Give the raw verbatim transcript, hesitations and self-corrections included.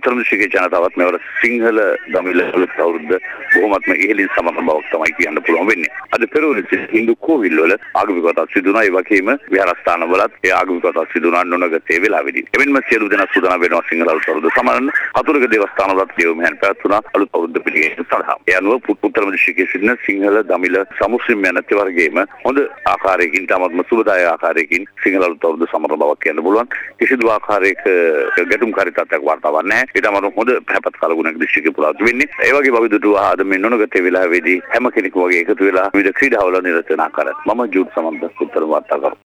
උත්තර දිශිකේ ජනතාවත් මෙවර සිංහල දමිළ අවුරුද්ද බොහොමත්ම ඉහළින් සමග බවක් තමයි කියන්න පුළුවන් වෙන්නේ. අද පෙරවරුවේ හින්දු කෝවිල් වල ආගමික කතා සිදු වුණා. ඒ වගේම විහාරස්ථාන වලත් ඒ ආගමික කතා සිදු වුණා නොනගතේ වෙලාවේදී. එමෙන්ම සියලු දෙනා සූදානම් වෙනවා සිංහල අලුත් අවුරුද්ද සමරන්න. හතුරුක දේවස්ථාන වලත් දේව මෙහෙයන් පැවැත්වුණා අලුත් අවුරුද්ද පිළිගැනීම සඳහා. ඒ අනුව උත්තර දිශිකේ සිටින සිංහල දමිළ සමුස්ලිම් යන තෙවර්ගයේම හොඳ ආකාරයකින් තමත්ම සුබදායක ආකාරයකින් සිංහල අලුත් අවුරුද්ද සමරන බවක් කියන්න පුළුවන්. කිසිදු ආකාරයක ගැටුම්කාරී තත්ත්වයක් වාර්තාවක් නැහැ. ඊට අමතරව හොඳ පැහැපත් කලගුණයක් දිශිකේ පුරාවට වෙන්නේ. ඒ වගේ බවිදුටු ආද මේ නොනගතේ වෙලාවේදී හැම කෙනෙකු වගේ එකතු වෙලා විවිධ ක්‍රීඩාවල නිරත වෙන ආකාරය. මම ජූඩ් සමන්ත උත්තර වාර්තා කරනවා.